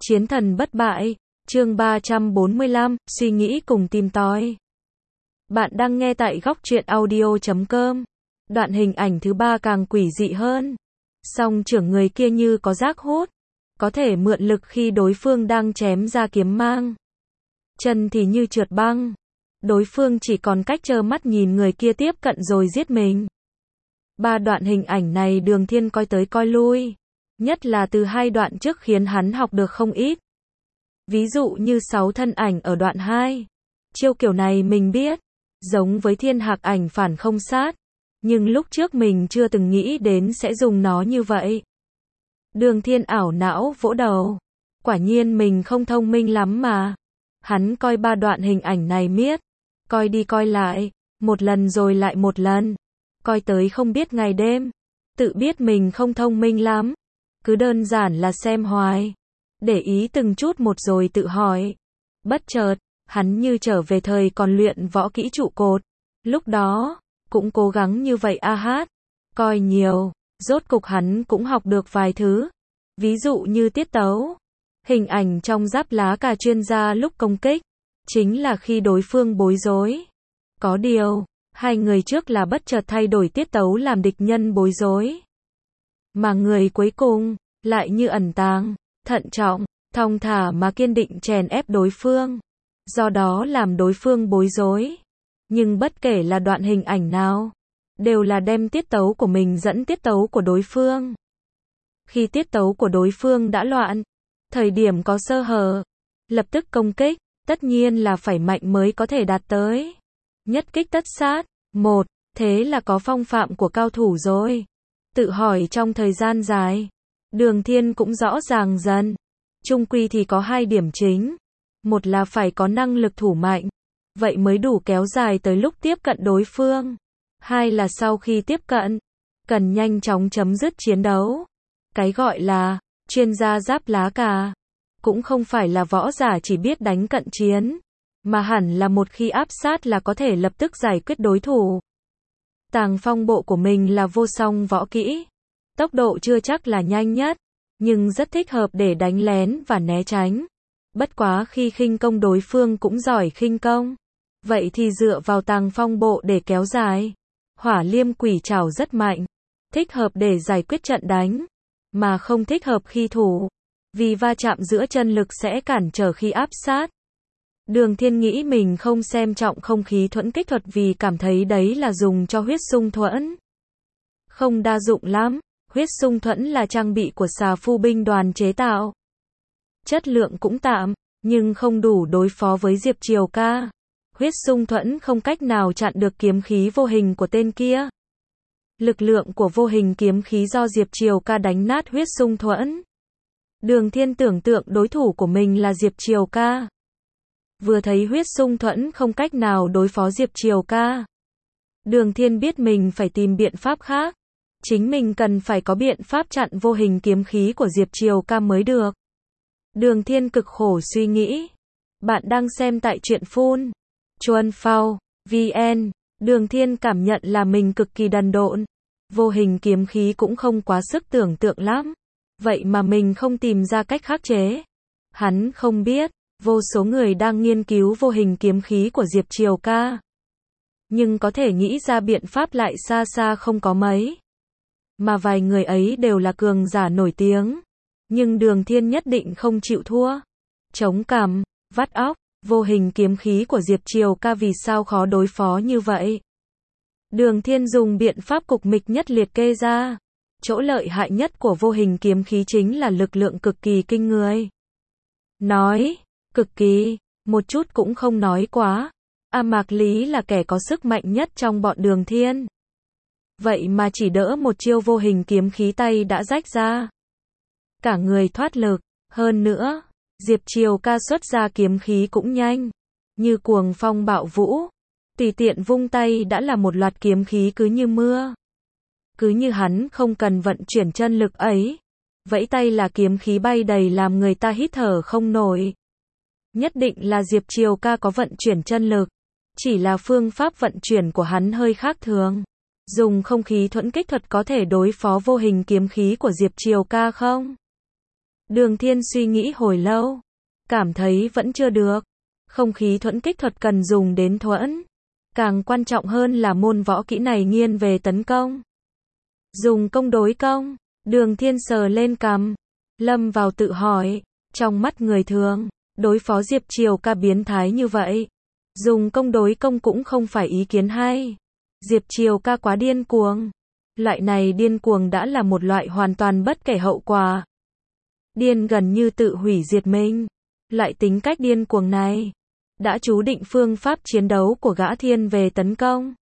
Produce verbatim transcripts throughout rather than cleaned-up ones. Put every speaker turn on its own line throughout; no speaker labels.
Chiến thần bất bại, chương ba trăm bốn mươi lăm, suy nghĩ cùng tìm tòi. Bạn đang nghe tại góc truyện audio chấm com. Đoạn hình ảnh thứ ba càng quỷ dị hơn. Song trưởng người kia như có giác hút, có thể mượn lực khi đối phương đang chém ra kiếm mang. Chân thì như trượt băng. Đối phương chỉ còn cách trơ mắt nhìn người kia tiếp cận rồi giết mình. Ba đoạn hình ảnh này Đường Thiên coi tới coi lui. Nhất là từ hai đoạn trước khiến hắn học được không ít. Ví dụ như sáu thân ảnh ở đoạn hai. Chiêu kiểu này mình biết, giống với thiên hạc ảnh phản không sát. Nhưng lúc trước mình chưa từng nghĩ đến sẽ dùng nó như vậy. Đường Thiên ảo não vỗ đầu. Quả nhiên mình không thông minh lắm mà. Hắn coi ba đoạn hình ảnh này miết. Coi đi coi lại. Một lần rồi lại một lần. Coi tới không biết ngày đêm. Tự biết mình không thông minh lắm. Cứ đơn giản là xem hoài. Để ý từng chút một rồi tự hỏi. Bất chợt, hắn như trở về thời còn luyện võ kỹ trụ cột. Lúc đó, cũng cố gắng như vậy a hát. Coi nhiều, rốt cục hắn cũng học được vài thứ. Ví dụ như tiết tấu. Hình ảnh trong giáp lá cà chuyên gia lúc công kích. Chính là khi đối phương bối rối. Có điều, hai người trước là bất chợt thay đổi tiết tấu làm địch nhân bối rối. Mà người cuối cùng, lại như ẩn tàng, thận trọng, thong thả mà kiên định chèn ép đối phương. Do đó làm đối phương bối rối. Nhưng bất kể là đoạn hình ảnh nào, đều là đem tiết tấu của mình dẫn tiết tấu của đối phương. Khi tiết tấu của đối phương đã loạn, thời điểm có sơ hở, lập tức công kích, tất nhiên là phải mạnh mới có thể đạt tới. Nhất kích tất sát, một, thế là có phong phạm của cao thủ rồi. Tự hỏi trong thời gian dài, Đường Thiên cũng rõ ràng dần. Chung quy thì có hai điểm chính. Một là phải có năng lực thủ mạnh. Vậy mới đủ kéo dài tới lúc tiếp cận đối phương. Hai là sau khi tiếp cận, cần nhanh chóng chấm dứt chiến đấu. Cái gọi là chuyên gia giáp lá cà, cũng không phải là võ giả chỉ biết đánh cận chiến, mà hẳn là một khi áp sát là có thể lập tức giải quyết đối thủ. Tàng phong bộ của mình là vô song võ kỹ. Tốc độ chưa chắc là nhanh nhất, nhưng rất thích hợp để đánh lén và né tránh. Bất quá khi khinh công đối phương cũng giỏi khinh công. Vậy thì dựa vào tàng phong bộ để kéo dài. Hỏa liêm quỷ trảo rất mạnh. Thích hợp để giải quyết trận đánh. Mà không thích hợp khi thủ. Vì va chạm giữa chân lực sẽ cản trở khi áp sát. Đường Thiên nghĩ mình không xem trọng không khí thuẫn kích thuật vì cảm thấy đấy là dùng cho huyết xung thuẫn. Không đa dụng lắm. Huyết xung thuẫn là trang bị của xà phu binh đoàn chế tạo. Chất lượng cũng tạm, nhưng không đủ đối phó với Diệp Triều Ca. Huyết xung thuẫn không cách nào chặn được kiếm khí vô hình của tên kia. Lực lượng của vô hình kiếm khí do Diệp Triều Ca đánh nát huyết xung thuẫn. Đường Thiên tưởng tượng đối thủ của mình là Diệp Triều Ca. Vừa thấy huyết xung thuẫn không cách nào đối phó Diệp Triều Ca. Đường Thiên biết mình phải tìm biện pháp khác. Chính mình cần phải có biện pháp chặn vô hình kiếm khí của Diệp Triều Ca mới được. Đường Thiên cực khổ suy nghĩ. Bạn đang xem tại truyện phun. Chuan Phao, vê en. Đường Thiên cảm nhận là mình cực kỳ đần độn. Vô hình kiếm khí cũng không quá sức tưởng tượng lắm. Vậy mà mình không tìm ra cách khắc chế. Hắn không biết, vô số người đang nghiên cứu vô hình kiếm khí của Diệp Triều Ca. Nhưng có thể nghĩ ra biện pháp lại xa xa không có mấy. Mà vài người ấy đều là cường giả nổi tiếng. Nhưng Đường Thiên nhất định không chịu thua. Chống cằm, vắt óc, vô hình kiếm khí của Diệp Triều Ca vì sao khó đối phó như vậy? Đường Thiên dùng biện pháp cục mịch nhất liệt kê ra. Chỗ lợi hại nhất của vô hình kiếm khí chính là lực lượng cực kỳ kinh người. Nói, cực kỳ, một chút cũng không nói quá. A Mạc Lý là kẻ có sức mạnh nhất trong bọn Đường Thiên. Vậy mà chỉ đỡ một chiêu vô hình kiếm khí tay đã rách ra. Cả người thoát lực, hơn nữa, Diệp Triều Ca xuất ra kiếm khí cũng nhanh, như cuồng phong bạo vũ, tùy tiện vung tay đã là một loạt kiếm khí cứ như mưa. Cứ như hắn không cần vận chuyển chân lực ấy, vẫy tay là kiếm khí bay đầy làm người ta hít thở không nổi. Nhất định là Diệp Triều Ca có vận chuyển chân lực, chỉ là phương pháp vận chuyển của hắn hơi khác thường. Dùng không khí thuẫn kích thuật có thể đối phó vô hình kiếm khí của Diệp Triều Ca không? Đường Thiên suy nghĩ hồi lâu, cảm thấy vẫn chưa được. Không khí thuẫn kích thuật cần dùng đến thuẫn. Càng quan trọng hơn là môn võ kỹ này nghiêng về tấn công. Dùng công đối công. Đường Thiên sờ lên cằm, lâm vào tự hỏi, trong mắt người thường, đối phó Diệp Triều Ca biến thái như vậy, dùng công đối công cũng không phải ý kiến hay. Diệp Triều Ca quá điên cuồng. Loại này điên cuồng đã là một loại hoàn toàn bất kể hậu quả. Điên gần như tự hủy diệt mình. Loại tính cách điên cuồng này đã chú định phương pháp chiến đấu của gã thiên về tấn công.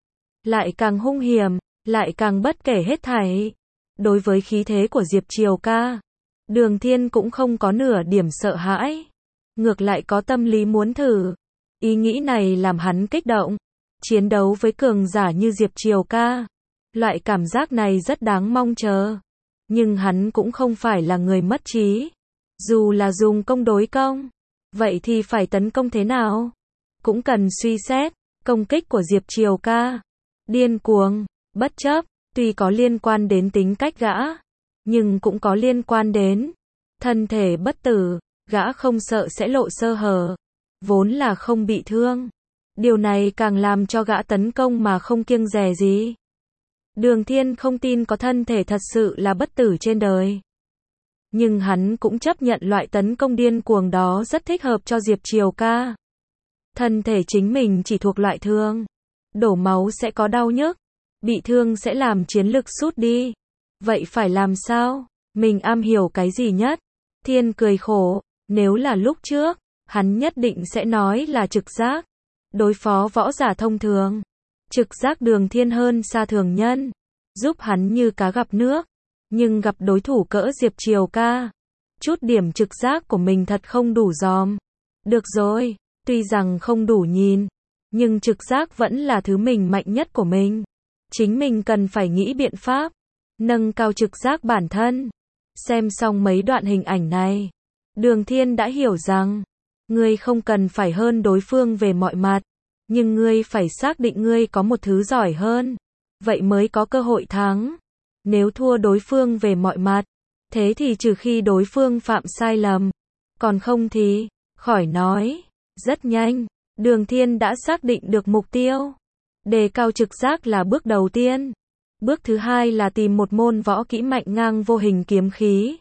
Lại càng hung hiểm, lại càng bất kể hết thảy. Đối với khí thế của Diệp Triều Ca, Đường Thiên cũng không có nửa điểm sợ hãi. Ngược lại có tâm lý muốn thử. Ý nghĩ này làm hắn kích động. Chiến đấu với cường giả như Diệp Triều Ca. Loại cảm giác này rất đáng mong chờ. Nhưng hắn cũng không phải là người mất trí. Dù là dùng công đối công, vậy thì phải tấn công thế nào? Cũng cần suy xét. Công kích của Diệp Triều Ca điên cuồng, bất chấp, tuy có liên quan đến tính cách gã, nhưng cũng có liên quan đến thân thể bất tử. Gã không sợ sẽ lộ sơ hở, vốn là không bị thương. Điều này càng làm cho gã tấn công mà không kiêng dè gì. Đường Thiên không tin có thân thể thật sự là bất tử trên đời. Nhưng hắn cũng chấp nhận loại tấn công điên cuồng đó rất thích hợp cho Diệp Triều Ca. Thân thể chính mình chỉ thuộc loại thương. Đổ máu sẽ có đau nhức. Bị thương sẽ làm chiến lực sút đi. Vậy phải làm sao? Mình am hiểu cái gì nhất? Thiên cười khổ. Nếu là lúc trước, hắn nhất định sẽ nói là trực giác. Đối phó võ giả thông thường, trực giác Đường Thiên hơn xa thường nhân, giúp hắn như cá gặp nước. Nhưng gặp đối thủ cỡ Diệp Triều Ca, chút điểm trực giác của mình thật không đủ dòm. Được rồi, tuy rằng không đủ nhìn, nhưng trực giác vẫn là thứ mình mạnh nhất của mình. Chính mình cần phải nghĩ biện pháp, nâng cao trực giác bản thân. Xem xong mấy đoạn hình ảnh này, Đường Thiên đã hiểu rằng, ngươi không cần phải hơn đối phương về mọi mặt, nhưng ngươi phải xác định ngươi có một thứ giỏi hơn, vậy mới có cơ hội thắng. Nếu thua đối phương về mọi mặt, thế thì trừ khi đối phương phạm sai lầm, còn không thì, khỏi nói. Rất nhanh, Đường Thiên đã xác định được mục tiêu. Đề cao trực giác là bước đầu tiên. Bước thứ hai là tìm một môn võ kỹ mạnh ngang vô hình kiếm khí.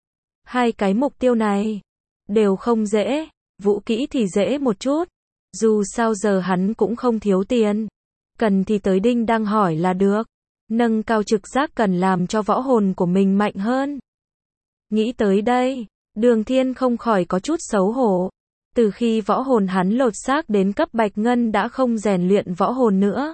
Hai cái mục tiêu này đều không dễ. Vũ kỹ thì dễ một chút. Dù sao giờ hắn cũng không thiếu tiền. Cần thì tới Đinh Đăng hỏi là được. Nâng cao trực giác cần làm cho võ hồn của mình mạnh hơn. Nghĩ tới đây, Đường Thiên không khỏi có chút xấu hổ. Từ khi võ hồn hắn lột xác đến cấp bạch ngân đã không rèn luyện võ hồn nữa.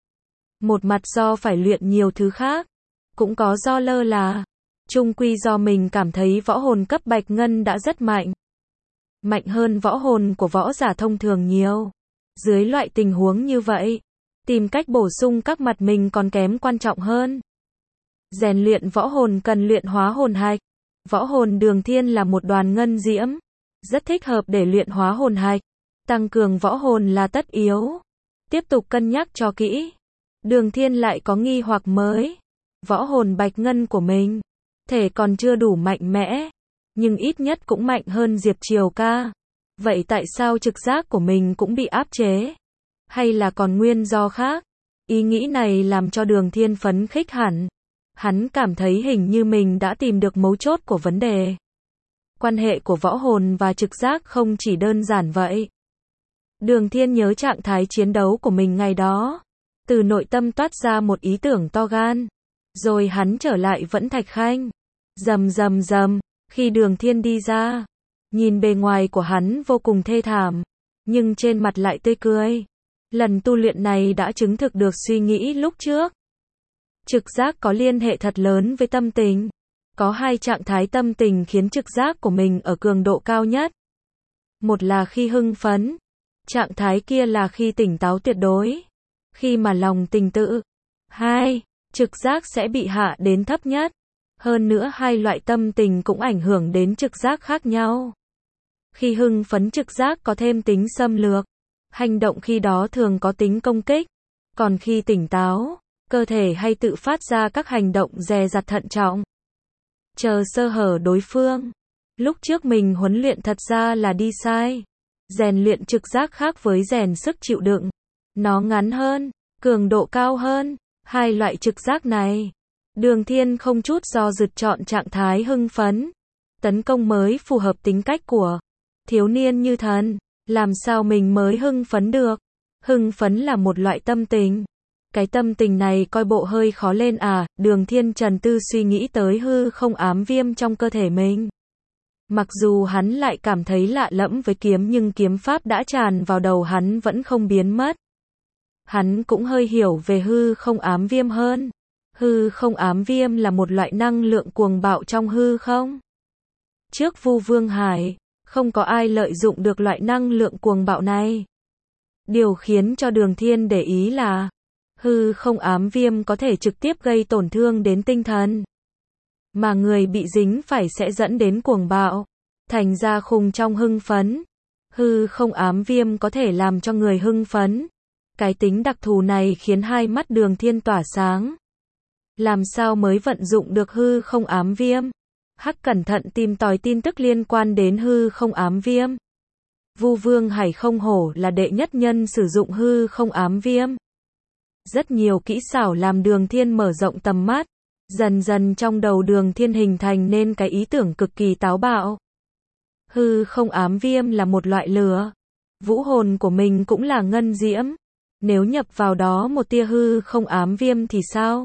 Một mặt do phải luyện nhiều thứ khác, cũng có do lơ là. Chung quy do mình cảm thấy võ hồn cấp bạch ngân đã rất mạnh. Mạnh hơn võ hồn của võ giả thông thường nhiều. Dưới loại tình huống như vậy, tìm cách bổ sung các mặt mình còn kém quan trọng hơn. Rèn luyện võ hồn cần luyện hóa hồn hạch. Võ hồn Đường Thiên là một đoàn ngân diễm, rất thích hợp để luyện hóa hồn hạch. Tăng cường võ hồn là tất yếu. Tiếp tục cân nhắc cho kỹ. Đường Thiên lại có nghi hoặc mới. Võ hồn bạch ngân của mình, thể còn chưa đủ mạnh mẽ, nhưng ít nhất cũng mạnh hơn Diệp Triều Ca. Vậy tại sao trực giác của mình cũng bị áp chế? Hay là còn nguyên do khác? Ý nghĩ này làm cho Đường Thiên phấn khích hẳn. Hắn cảm thấy hình như mình đã tìm được mấu chốt của vấn đề. Quan hệ của võ hồn và trực giác không chỉ đơn giản vậy. Đường Thiên nhớ trạng thái chiến đấu của mình ngày đó. Từ nội tâm toát ra một ý tưởng to gan. Rồi hắn trở lại Vẫn Thạch Khanh. Rầm rầm rầm, khi Đường Thiên đi ra, nhìn bề ngoài của hắn vô cùng thê thảm, nhưng trên mặt lại tươi cười. Lần tu luyện này đã chứng thực được suy nghĩ lúc trước. Trực giác có liên hệ thật lớn với tâm tình. Có hai trạng thái tâm tình khiến trực giác của mình ở cường độ cao nhất. Một là khi hưng phấn, trạng thái kia là khi tỉnh táo tuyệt đối, khi mà lòng tình tự. Hai, trực giác sẽ bị hạ đến thấp nhất. Hơn nữa hai loại tâm tình cũng ảnh hưởng đến trực giác khác nhau. Khi hưng phấn trực giác có thêm tính xâm lược, hành động khi đó thường có tính công kích. Còn khi tỉnh táo, cơ thể hay tự phát ra các hành động dè dặt thận trọng. Chờ sơ hở đối phương. Lúc trước mình huấn luyện thật ra là đi sai. Rèn luyện trực giác khác với rèn sức chịu đựng. Nó ngắn hơn, cường độ cao hơn. Hai loại trực giác này. Đường Thiên không chút do dự chọn trạng thái hưng phấn. Tấn công mới phù hợp tính cách của thiếu niên như thần. Làm sao mình mới hưng phấn được? Hưng phấn là một loại tâm tình. Cái tâm tình này coi bộ hơi khó lên à? Đường Thiên trầm tư suy nghĩ tới hư không ám viêm trong cơ thể mình. Mặc dù hắn lại cảm thấy lạ lẫm với kiếm nhưng kiếm pháp đã tràn vào đầu hắn vẫn không biến mất. Hắn cũng hơi hiểu về hư không ám viêm hơn. Hư không ám viêm là một loại năng lượng cuồng bạo trong hư không. Trước Vu Vương Hải, không có ai lợi dụng được loại năng lượng cuồng bạo này. Điều khiến cho Đường Thiên để ý là hư không ám viêm có thể trực tiếp gây tổn thương đến tinh thần. Mà người bị dính phải sẽ dẫn đến cuồng bạo. Thành ra khùng trong hưng phấn. Hư không ám viêm có thể làm cho người hưng phấn. Cái tính đặc thù này khiến hai mắt Đường Thiên tỏa sáng. Làm sao mới vận dụng được hư không ám viêm? Hắc cẩn thận tìm tòi tin tức liên quan đến hư không ám viêm. Vu Vương Hải không hổ là đệ nhất nhân sử dụng hư không ám viêm. Rất nhiều kỹ xảo làm Đường Thiên mở rộng tầm mắt. Dần dần trong đầu Đường Thiên hình thành nên cái ý tưởng cực kỳ táo bạo. Hư không ám viêm là một loại lửa. Vũ hồn của mình cũng là ngân diễm. Nếu nhập vào đó một tia hư không ám viêm thì sao?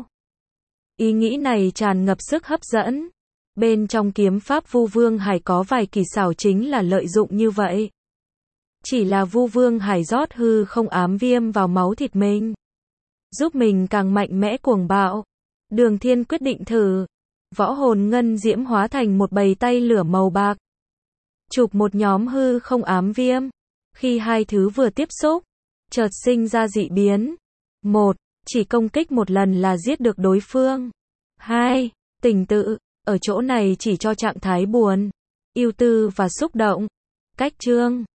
Ý nghĩ này tràn ngập sức hấp dẫn. Bên trong kiếm pháp Vu Vương Hải có vài kỳ xảo chính là lợi dụng như vậy. Chỉ là Vu Vương Hải rót hư không ám viêm vào máu thịt mình. Giúp mình càng mạnh mẽ cuồng bạo. Đường Thiên quyết định thử. Võ hồn ngân diễm hóa thành một bầy tay lửa màu bạc. Chụp một nhóm hư không ám viêm. Khi hai thứ vừa tiếp xúc, chợt sinh ra dị biến. Một, chỉ công kích một lần là giết được đối phương. Hai, tình tự, ở chỗ này chỉ cho trạng thái buồn, ưu tư và xúc động. Cách chương